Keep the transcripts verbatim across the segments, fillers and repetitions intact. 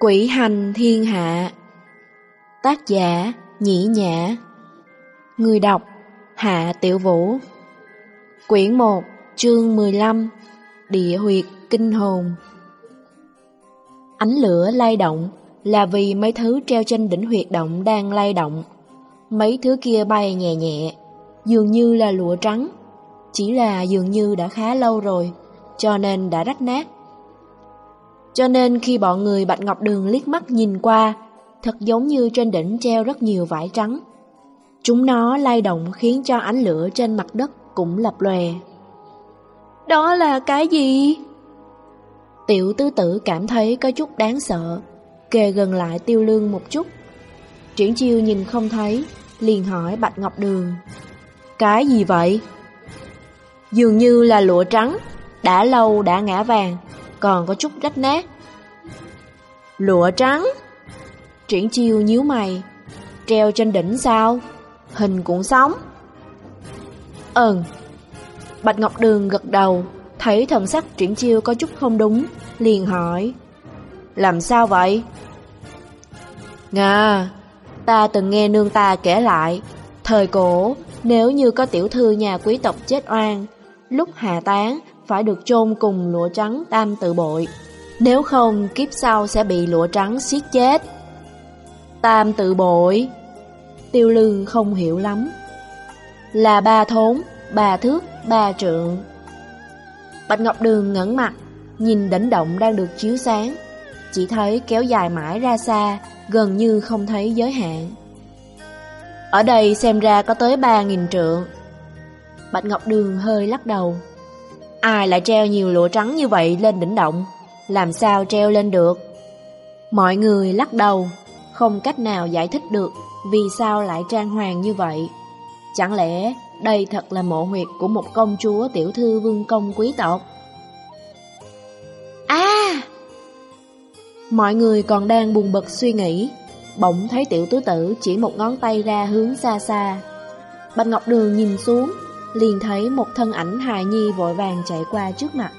Quỷ hành thiên hạ. Tác giả Nhĩ Nhã. Người đọc Hạ Tiểu Vũ. Quyển một, chương mười lăm. Địa huyệt kinh hồn. Ánh lửa lay động là vì mấy thứ treo trên đỉnh huyệt động đang lay động. Mấy thứ kia bay nhẹ nhẹ, dường như là lụa trắng. Chỉ là dường như đã khá lâu rồi, cho nên đã rách nát. Cho nên khi bọn người Bạch Ngọc Đường liếc mắt nhìn qua, thật giống như trên đỉnh treo rất nhiều vải trắng. Chúng nó lay động khiến cho ánh lửa trên mặt đất cũng lập lòe. Đó là cái gì? Tiểu tứ tử cảm thấy có chút đáng sợ, kề gần lại Tiêu Lương một chút. Triển Chiêu nhìn không thấy, liền hỏi Bạch Ngọc Đường: cái gì vậy? Dường như là lụa trắng, đã lâu đã ngã vàng, còn có chút rách nát. Lụa trắng? Triển Chiêu nhíu mày. Treo trên đỉnh sao? Hình cũng sống. Ừm. Bạch Ngọc Đường gật đầu, thấy thần sắc Triển Chiêu có chút không đúng, liền hỏi: làm sao vậy? Ngà, ta từng nghe nương ta kể lại, thời cổ nếu như có tiểu thư nhà quý tộc chết oan, lúc hạ táng phải được chôn cùng lụa trắng tam tự bội, nếu không kiếp sau sẽ bị lụa trắng siết chết. Tam tự bội? Tiêu Lương không hiểu lắm. Là ba thốn, ba thước, ba trượng. Bạch Ngọc Đường ngẩng mặt, nhìn đỉnh động đang được chiếu sáng, chỉ thấy kéo dài mãi ra xa, gần như không thấy giới hạn. Ở đây xem ra có tới ba nghìn trượng. Bạch Ngọc Đường hơi lắc đầu. Ai lại treo nhiều lụa trắng như vậy lên đỉnh động? Làm sao treo lên được? Mọi người lắc đầu, không cách nào giải thích được vì sao lại trang hoàng như vậy. Chẳng lẽ đây thật là mộ huyệt của một công chúa tiểu thư vương công quý tộc? À! Mọi người còn đang buồn bực suy nghĩ, bỗng thấy tiểu tứ tử chỉ một ngón tay ra hướng xa xa. Bạch Ngọc Đường nhìn xuống, liền thấy một thân ảnh hài nhi vội vàng chạy qua trước mặt.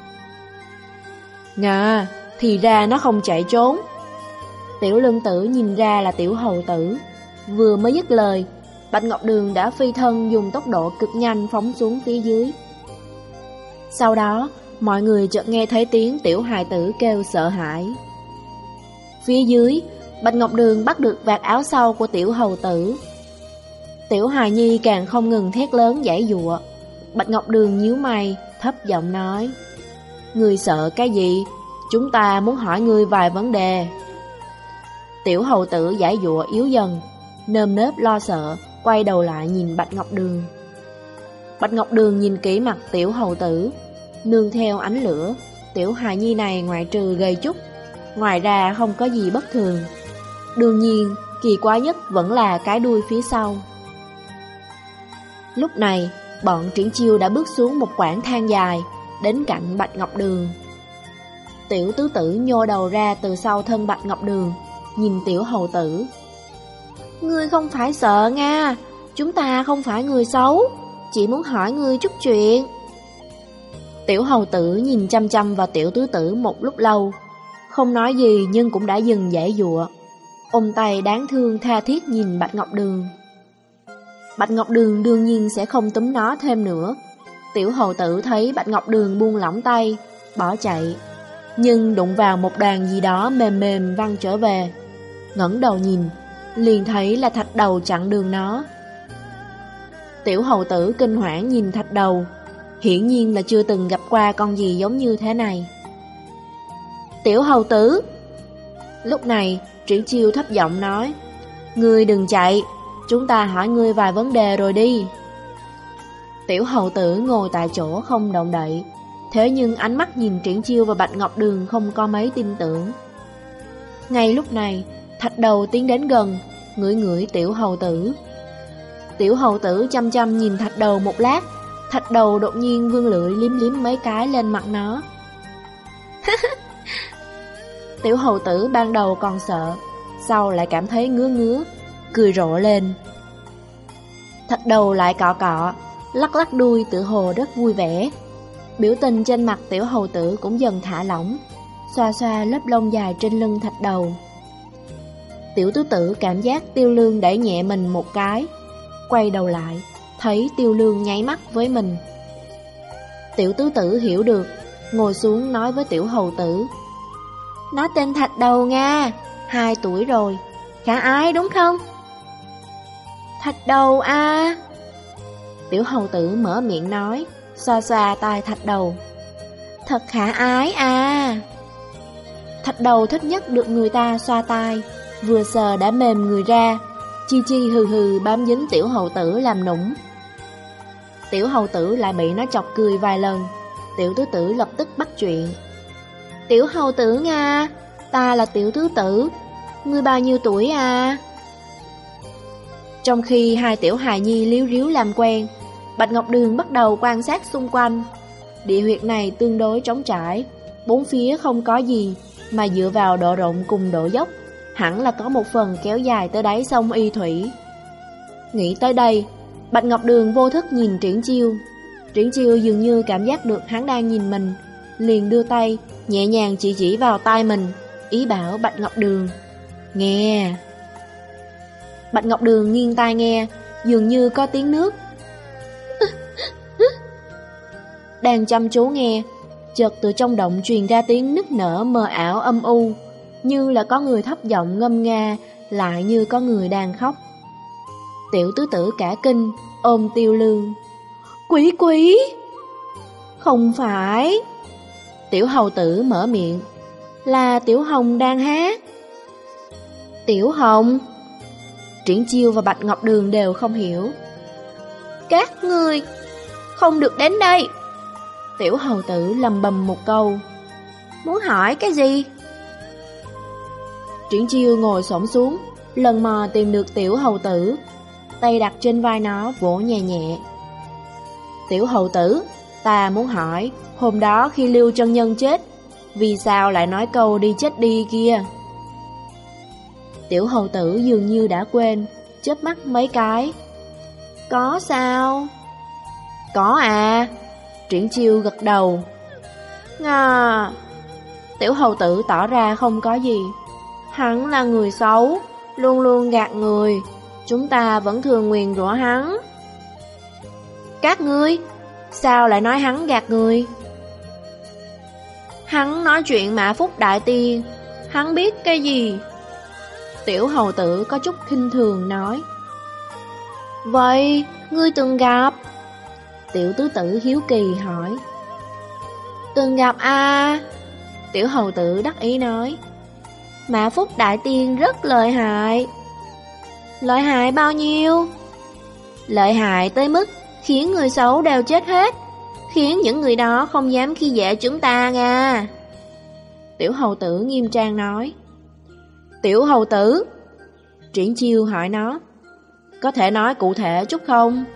Ngà, thì ra nó không chạy trốn. Tiểu lương tử nhìn ra là tiểu hầu tử. Vừa mới dứt lời, Bạch Ngọc Đường đã phi thân dùng tốc độ cực nhanh phóng xuống phía dưới. Sau đó, mọi người chợt nghe thấy tiếng tiểu hài tử kêu sợ hãi. Phía dưới, Bạch Ngọc Đường bắt được vạt áo sau của tiểu hầu tử. Tiểu hài nhi càng không ngừng thét lớn giãy giụa. Bạch Ngọc Đường nhíu mày, thấp giọng nói: ngươi sợ cái gì? Chúng ta muốn hỏi ngươi vài vấn đề. Tiểu hầu tử giãy giụa yếu dần, nơm nớp lo sợ, quay đầu lại nhìn Bạch Ngọc Đường. Bạch Ngọc Đường nhìn kỹ mặt tiểu hầu tử, nương theo ánh lửa, tiểu hài nhi này ngoại trừ gầy chút, ngoài ra không có gì bất thường. Đương nhiên, kỳ quái nhất vẫn là cái đuôi phía sau. Lúc này, bọn Triển Chiêu đã bước xuống một quãng thang dài, đến cạnh Bạch Ngọc Đường. Tiểu tứ tử nhô đầu ra từ sau thân Bạch Ngọc Đường, nhìn tiểu hầu tử. Ngươi không phải sợ nha, chúng ta không phải người xấu, chỉ muốn hỏi ngươi chút chuyện. Tiểu hầu tử nhìn chăm chăm vào tiểu tứ tử một lúc lâu, không nói gì nhưng cũng đã dừng giãy giụa, ôm tay đáng thương tha thiết nhìn Bạch Ngọc Đường. Bạch Ngọc Đường đương nhiên sẽ không túm nó thêm nữa. Tiểu hầu tử thấy Bạch Ngọc Đường buông lỏng tay, bỏ chạy, nhưng đụng vào một đoàn gì đó mềm mềm văng trở về. Ngẩng đầu nhìn, liền thấy là thạch đầu chặn đường nó. Tiểu hầu tử kinh hoảng nhìn thạch đầu, hiển nhiên là chưa từng gặp qua con gì giống như thế này. Tiểu hầu tử! Lúc này, Triển Chiêu thấp giọng nói: ngươi đừng chạy, chúng ta hỏi ngươi vài vấn đề rồi đi. Tiểu hầu tử ngồi tại chỗ không động đậy, thế nhưng ánh mắt nhìn Triển Chiêu và Bạch Ngọc Đường không có mấy tin tưởng. Ngay lúc này, thạch đầu tiến đến gần, ngửi ngửi tiểu hầu tử. Tiểu hầu tử chăm chăm nhìn thạch đầu một lát, thạch đầu đột nhiên vươn lưỡi liếm liếm mấy cái lên mặt nó. Tiểu hầu tử ban đầu còn sợ, sau lại cảm thấy ngứa ngứa, cười rộ lên. Thạch đầu lại cọ cọ, lắc lắc đuôi tự hồ rất vui vẻ. Biểu tình trên mặt tiểu hầu tử cũng dần thả lỏng, xoa xoa lớp lông dài trên lưng thạch đầu, Tiểu tứ tử cảm giác Tiêu Lương đẩy nhẹ mình một cái, quay đầu lại, thấy Tiêu Lương nháy mắt với mình. Tiểu tứ tử hiểu được, ngồi xuống nói với tiểu hầu tử: Nó tên Thạch Đầu Nga, hai tuổi rồi, khả ái đúng không? Thạch Đầu à? Tiểu hầu tử mở miệng nói, xoa xoa tai Thạch Đầu: Thật khả ái à. Thạch Đầu thích nhất được người ta xoa tai, vừa sờ đã mềm người ra, chi chi hừ hừ bám dính tiểu hầu tử làm nũng. Tiểu hầu tử lại bị nó chọc cười vài lần. Tiểu tứ tử lập tức bắt chuyện: Tiểu hầu tử Nga, ta là tiểu tứ tử, ngươi bao nhiêu tuổi à? Trong khi hai tiểu hài nhi líu ríu làm quen, Bạch Ngọc Đường bắt đầu quan sát xung quanh. Địa huyệt này tương đối trống trải, bốn phía không có gì, mà dựa vào độ rộng cùng độ dốc, hẳn là có một phần kéo dài tới đáy sông Y Thủy. Nghĩ tới đây, Bạch Ngọc Đường vô thức nhìn Triển Chiêu. Triển Chiêu dường như cảm giác được hắn đang nhìn mình, liền đưa tay nhẹ nhàng chỉ chỉ vào tai mình, ý bảo Bạch Ngọc Đường: Nghe. Bạch Ngọc Đường nghiêng tai nghe, dường như có tiếng nước. Đang chăm chú nghe, chợt từ trong động truyền ra tiếng nức nở mờ ảo âm u, như là có người thấp giọng ngâm nga, lại như có người đang khóc. Tiểu tứ tử cả kinh, ôm Tiêu Lương: Quý quý! Không phải. Tiểu hầu tử mở miệng: Là Tiểu Hồng đang hát. Tiểu Hồng? Triển Chiêu và Bạch Ngọc Đường đều không hiểu. Các ngươi không được đến đây. Tiểu hầu tử lầm bầm một câu: Muốn hỏi cái gì? Triển Chiêu ngồi xổm xuống, lần mò tìm được tiểu hầu tử, tay đặt trên vai nó vỗ nhẹ nhẹ. Tiểu hầu tử, ta muốn hỏi, hôm đó khi Lưu Chân Nhân chết, vì sao lại nói câu đi chết đi kia? Tiểu hầu tử dường như đã quên, chớp mắt mấy cái. Có sao? Có à. Triển Chiêu gật đầu. Ngà. Tiểu hầu tử tỏ ra không có gì. Hắn là người xấu, luôn luôn gạt người, chúng ta vẫn thường nguyền rủa hắn. Các ngươi, sao lại nói hắn gạt người? Hắn nói chuyện Mã Phúc Đại Tiên, hắn biết cái gì? Tiểu hầu tử có chút khinh thường nói. Vậy, ngươi từng gặp? Tiểu tứ tử hiếu kỳ hỏi. Từng gặp à? Tiểu hầu tử đắc ý nói. Mã Phúc Đại Tiên rất lợi hại. Lợi hại bao nhiêu? Lợi hại tới mức khiến người xấu đều chết hết, khiến những người đó không dám khi dễ chúng ta nha. Tiểu hầu tử nghiêm trang nói. Tiểu hầu tử, Triển Chiêu hỏi nó, có thể nói cụ thể chút không?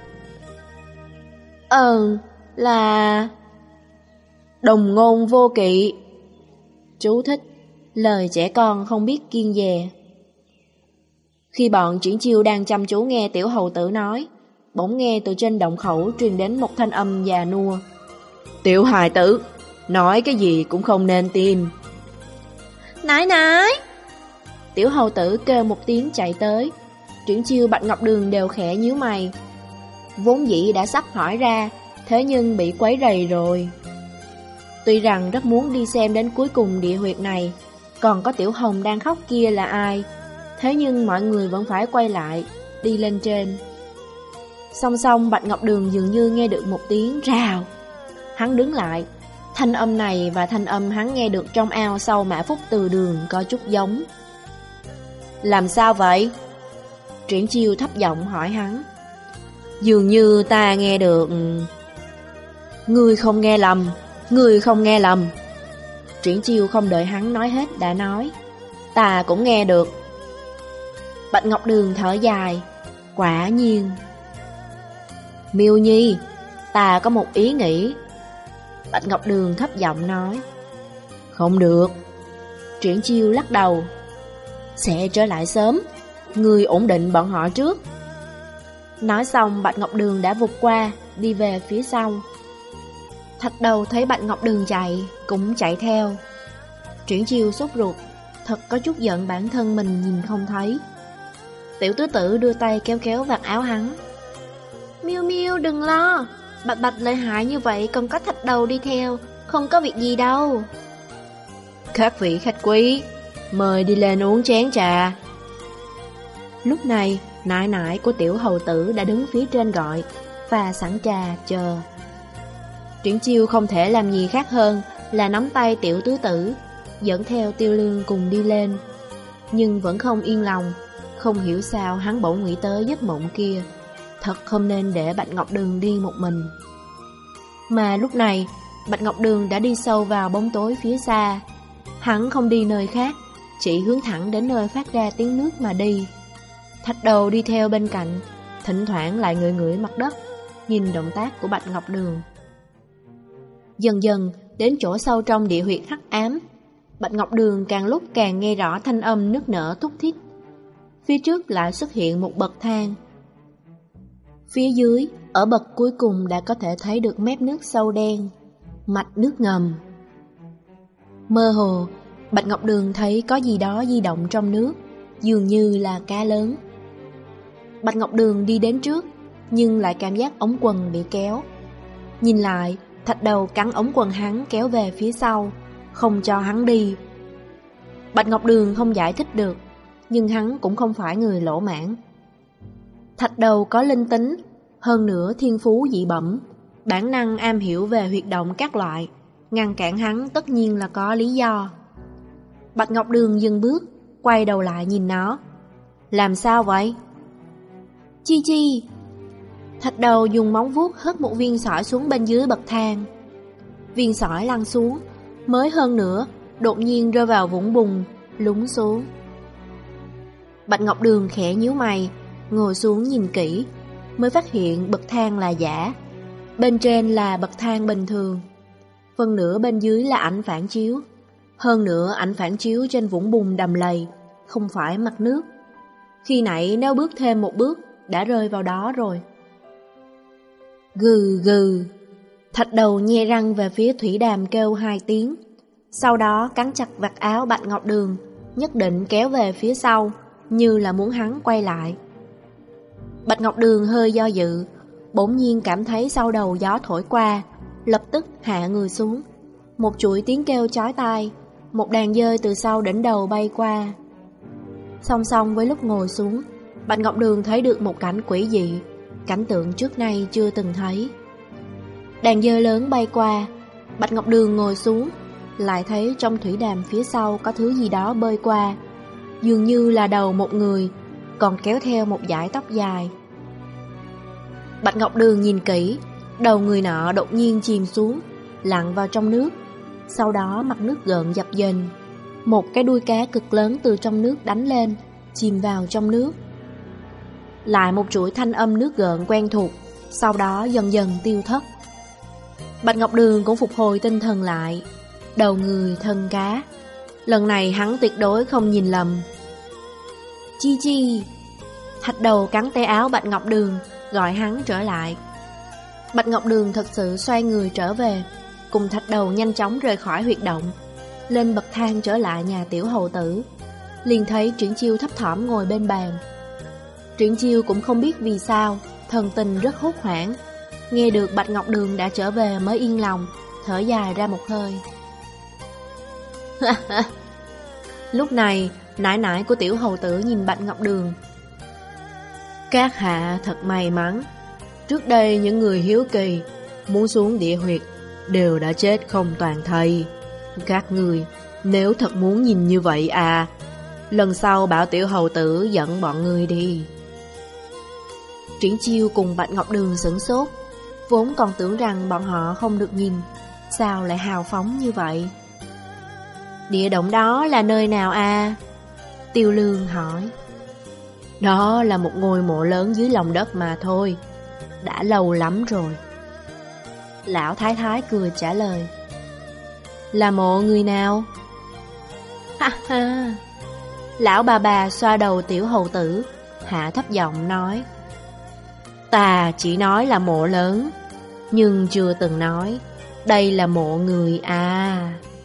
Ừ, là đồng ngôn vô kỵ. Chú thích: lời trẻ con không biết kiêng dè. Khi bọn Triển Chiêu đang chăm chú nghe tiểu hầu tử nói, bỗng nghe từ trên động khẩu truyền đến một thanh âm già nua. Tiểu hài tử, nói cái gì cũng không nên tin. Nãi nãi! Tiểu hầu tử kêu một tiếng chạy tới. Triển Chiêu, Bạch Ngọc Đường đều khẽ nhíu mày. Vốn dĩ đã sắp hỏi ra, thế nhưng bị quấy rầy rồi. Tuy rằng rất muốn đi xem đến cuối cùng địa huyệt này, còn có Tiểu Hồng đang khóc kia là ai, thế nhưng mọi người vẫn phải quay lại, đi lên trên. Song song Bạch Ngọc Đường dường như nghe được một tiếng rào. Hắn đứng lại. Thanh âm này và thanh âm hắn nghe được trong ao sau Mã Phúc Từ Đường có chút giống. Làm sao vậy? Triển Chiêu thấp giọng hỏi hắn. Dường như ta nghe được. Ngươi không nghe lầm, ngươi không nghe lầm. Triển Chiêu không đợi hắn nói hết đã nói. Ta cũng nghe được. Bạch Ngọc Đường thở dài. Quả nhiên. Miêu Nhi, ta có một ý nghĩ. Bạch Ngọc Đường thấp giọng nói. Không được. Triển Chiêu lắc đầu. Sẽ trở lại sớm, ngươi ổn định bọn họ trước. Nói xong Bạch Ngọc Đường đã vụt qua, đi về phía sau. Thạch Đầu thấy Bạch Ngọc Đường chạy, cũng chạy theo. Triển Chiêu sốt ruột, thật có chút giận bản thân mình nhìn không thấy. Tiểu tứ tử đưa tay kéo kéo vạt áo hắn. Miu Miu đừng lo, Bạch Bạch lợi hại như vậy còn có thạch đầu đi theo, không có việc gì đâu. Các vị khách quý, mời đi lên uống chén trà. Lúc này, nại nại của tiểu hầu tử đã đứng phía trên gọi, và sẵn trà chờ. Triển Chiêu không thể làm gì khác hơn là nắm tay tiểu tứ tử, dẫn theo Tiêu Lương cùng đi lên. Nhưng vẫn không yên lòng, không hiểu sao hắn bỗng nghĩ tới giấc mộng kia. Thật không nên để Bạch Ngọc Đường đi một mình. Mà lúc này, Bạch Ngọc Đường đã đi sâu vào bóng tối phía xa. Hắn không đi nơi khác, chỉ hướng thẳng đến nơi phát ra tiếng nước mà đi. Thạch đầu đi theo bên cạnh, thỉnh thoảng lại ngửi ngửi mặt đất, nhìn động tác của Bạch Ngọc Đường. Dần dần, đến chỗ sâu trong địa huyệt hắc ám, Bạch Ngọc Đường càng lúc càng nghe rõ thanh âm nức nở thúc thiết. Phía trước lại xuất hiện một bậc thang. Phía dưới, ở bậc cuối cùng đã có thể thấy được mép nước sâu đen, mạch nước ngầm. Mơ hồ, Bạch Ngọc Đường thấy có gì đó di động trong nước, dường như là cá lớn. Bạch Ngọc Đường đi đến trước, nhưng lại cảm giác ống quần bị kéo. Nhìn lại, thạch đầu cắn ống quần hắn kéo về phía sau, không cho hắn đi. Bạch Ngọc Đường không giải thích được, nhưng hắn cũng không phải người lỗ mãn. Thạch đầu có linh tính, hơn nữa thiên phú dị bẩm, bản năng am hiểu về huyệt động các loại, ngăn cản hắn tất nhiên là có lý do. Bạch Ngọc Đường dừng bước, quay đầu lại nhìn nó. Làm sao vậy? Chi chi. Thạch đầu dùng móng vuốt hất một viên sỏi xuống bên dưới bậc thang. Viên sỏi lăn xuống, mới hơn nữa, đột nhiên rơi vào vũng bùn, lún xuống. Bạch Ngọc Đường khẽ nhíu mày, ngồi xuống nhìn kỹ, mới phát hiện bậc thang là giả. Bên trên là bậc thang bình thường, phần nửa bên dưới là ảnh phản chiếu. Hơn nữa ảnh phản chiếu trên vũng bùn đầm lầy, không phải mặt nước. Khi nãy nếu bước thêm một bước, đã rơi vào đó rồi. Gừ gừ. Thạch đầu nhe răng về phía thủy đàm kêu hai tiếng, sau đó cắn chặt vạt áo Bạch Ngọc Đường, nhất định kéo về phía sau, như là muốn hắn quay lại. Bạch Ngọc Đường hơi do dự, bỗng nhiên cảm thấy sau đầu gió thổi qua, lập tức hạ người xuống. Một chuỗi tiếng kêu chói tai, một đàn dơi từ sau đỉnh đầu bay qua. Song song với lúc ngồi xuống, Bạch Ngọc Đường thấy được một cảnh quỷ dị, cảnh tượng trước nay chưa từng thấy. Đàn dơi lớn bay qua, Bạch Ngọc Đường ngồi xuống, lại thấy trong thủy đàm phía sau có thứ gì đó bơi qua, dường như là đầu một người, còn kéo theo một dải tóc dài. Bạch Ngọc Đường nhìn kỹ, đầu người nọ đột nhiên chìm xuống, lặn vào trong nước. Sau đó mặt nước gợn dập dềnh, một cái đuôi cá cực lớn từ trong nước đánh lên, chìm vào trong nước. Lại một chuỗi thanh âm nước gợn quen thuộc, sau đó dần dần tiêu thất. Bạch Ngọc Đường cũng phục hồi tinh thần lại. Đầu người thân cá. Lần này hắn tuyệt đối không nhìn lầm. Chi chi. Thạch đầu cắn tay áo Bạch Ngọc Đường, gọi hắn trở lại. Bạch Ngọc Đường thật sự xoay người trở về, cùng thạch đầu nhanh chóng rời khỏi huyệt động, lên bậc thang trở lại nhà tiểu hầu tử. Liền thấy Triển Chiêu thấp thỏm ngồi bên bàn. Triển Chiêu cũng không biết vì sao, thần tình rất hốt hoảng. Nghe được Bạch Ngọc Đường đã trở về mới yên lòng, thở dài ra một hơi. Lúc này, nải nải của tiểu hầu tử nhìn Bạch Ngọc Đường. Các hạ thật may mắn. Trước đây những người hiếu kỳ muốn xuống địa huyệt đều đã chết không toàn thây. Các người nếu thật muốn nhìn như vậy à, lần sau bảo tiểu hầu tử dẫn bọn người đi. Triển Chiêu cùng Bạch Ngọc Đường sửng sốt, vốn còn tưởng rằng bọn họ không được nhìn, sao lại hào phóng như vậy? Địa động đó là nơi nào à? Tiêu Lương hỏi. Đó là một ngôi mộ lớn dưới lòng đất mà thôi, đã lâu lắm rồi. Lão Thái Thái cười trả lời. Là mộ người nào? Ha ha. Lão bà bà xoa đầu tiểu hầu tử, hạ thấp giọng nói. Ta chỉ nói là mộ lớn, nhưng chưa từng nói đây là mộ người à.